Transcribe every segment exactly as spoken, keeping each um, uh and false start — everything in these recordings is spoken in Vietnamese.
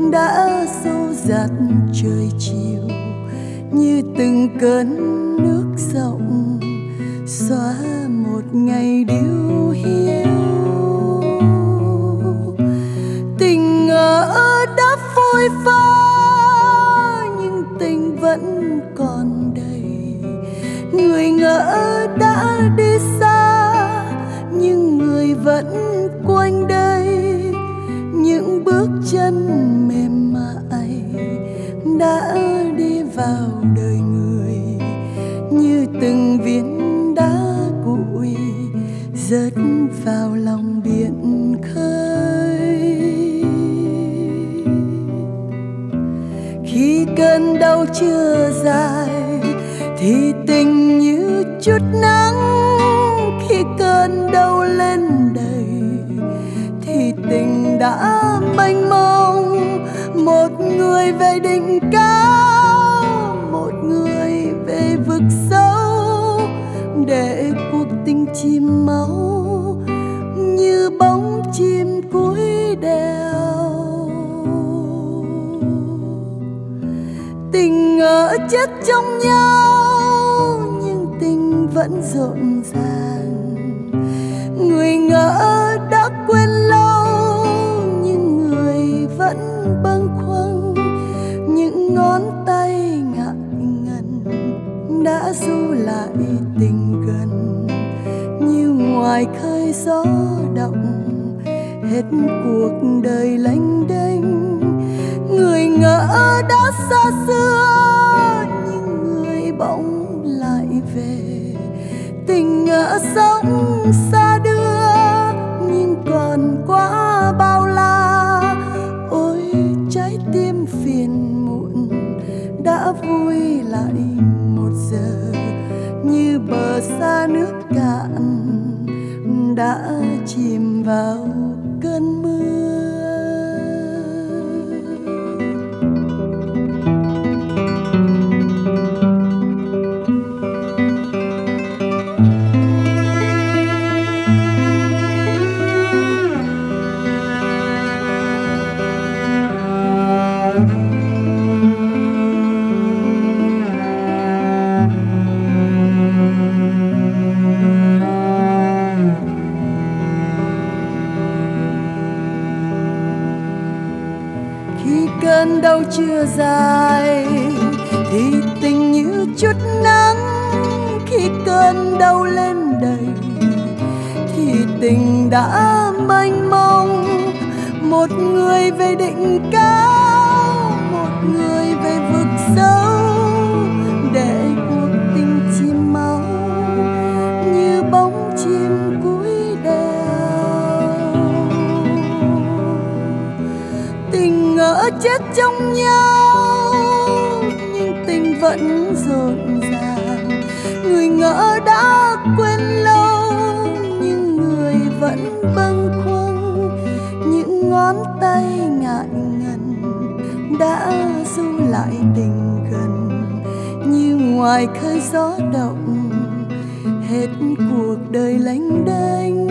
đã xô dạt trời chiều như từng cơn nước rộng xóa một ngày điêu hiu. Tình ngỡ đã phôi pha nhưng tình vẫn còn đây. Người ngỡ đã đi xa nhưng người vẫn quanh đây. Những bước chân mềm mại đã đi vào đời người như từng viên đá cuội rớt vào lòng biển khơi. Khi cơn đau chưa dài thì tình như chút nắng. Khi cơn đau lên đầy thì tình đã mênh mông. Một người về đỉnh cao, một người về vực sâu, để cuộc tình chìm máu như bóng chim cuối đèo. Tình ngỡ chết trong nhau nhưng tình vẫn rộn ràng. Người ngỡ đã quên lâu nhưng người vẫn bâng khuâng. Những ngón tay ngại ngần đã ru lại tình gần như ngoài khơi gió động. Hết cuộc đời lênh đênh, người ngỡ đã xa xưa nhưng người bỗng lại về. Tình ngỡ sống xa đưa nhưng còn quá bao la. Ôi trái tim phiền muộn đã vui lại một giờ như bờ xa nước cạn đã chìm vào cơn mưa. Cơn đau chưa dài thì tình như chút nắng. Khi cơn đau lên đầy thì tình đã mênh mông. Một người về đỉnh cao, một người về vực sâu, để cuộc tình chìm máu như bóng chim cuối đèo. Tình ngỡ chết trong nhau nhưng tình vẫn rộn ràng. Người ngỡ đã quên lâu nhưng người vẫn bâng khuâng. Những ngón tay ngại ngần đã ru lại tình gần như ngoài khơi gió động. Hết cuộc đời lênh đênh,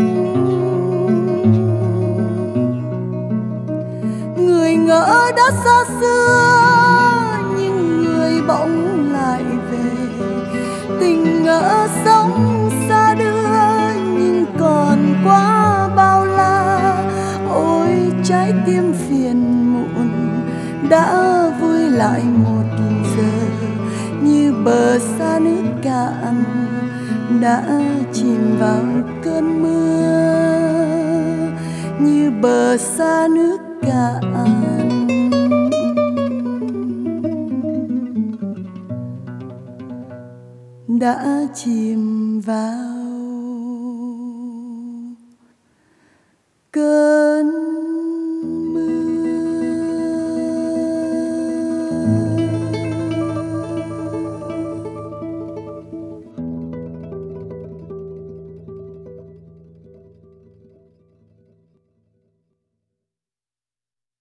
người ngỡ đã xa xưa nhưng người bỗng lại về. Tình ngỡ sống xa đưa nhưng còn quá bao la. Ôi trái tim phiền muộn đã vui lại một giờ như bờ xa nước cạn đã chìm vào cơn mưa. Như bờ xa nước cạn đã chìm vào cơn